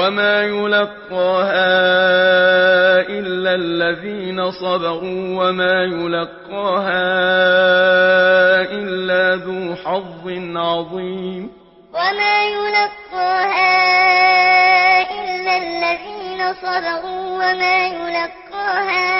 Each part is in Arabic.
وما يلقاها إلا الذين صبروا وما يلقاها إلا ذو حظ عظيم وما يلقاها إلا الذين صبروا وما يلقاها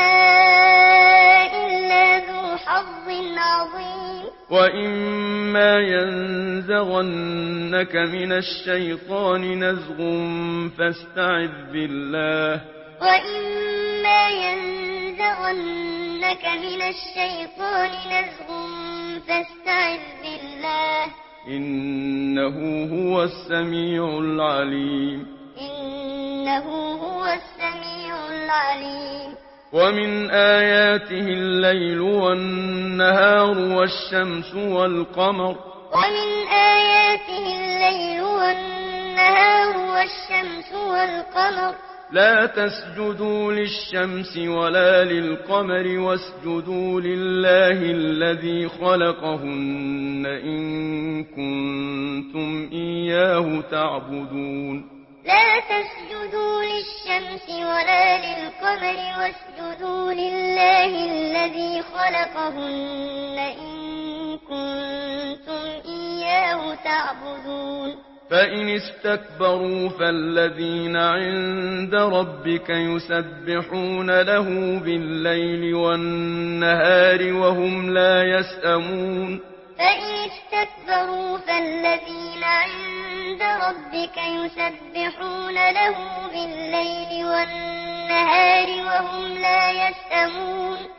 إلا ذو حظ عظيم وإما ينزغنك من الشيطان نزغ فاستعذ بالله وإما ينزغنك من الشيطان نزغ فاستعذ بالله إنه هو السميع العليم إنه هو السميع العليم ومن آياته الليل والنهار والشمس والقمر ومن آياته الليل والنهار والشمس والقمر لا تسجدوا للشمس ولا للقمر واسجدوا لله الذي خلقهن إن كنتم إياه تعبدون لا تسجدوا للشمس ولا للقمر واسجدوا لله الذي خلقهن إن كنتم إياه تعبدون فإن استكبروا فالذين عند ربك يسبحون له بالليل والنهار وهم لا يسأمون فإن استكبروا فالذين عند ربك يسبحون له بالليل والنهار وهم لا يسأمون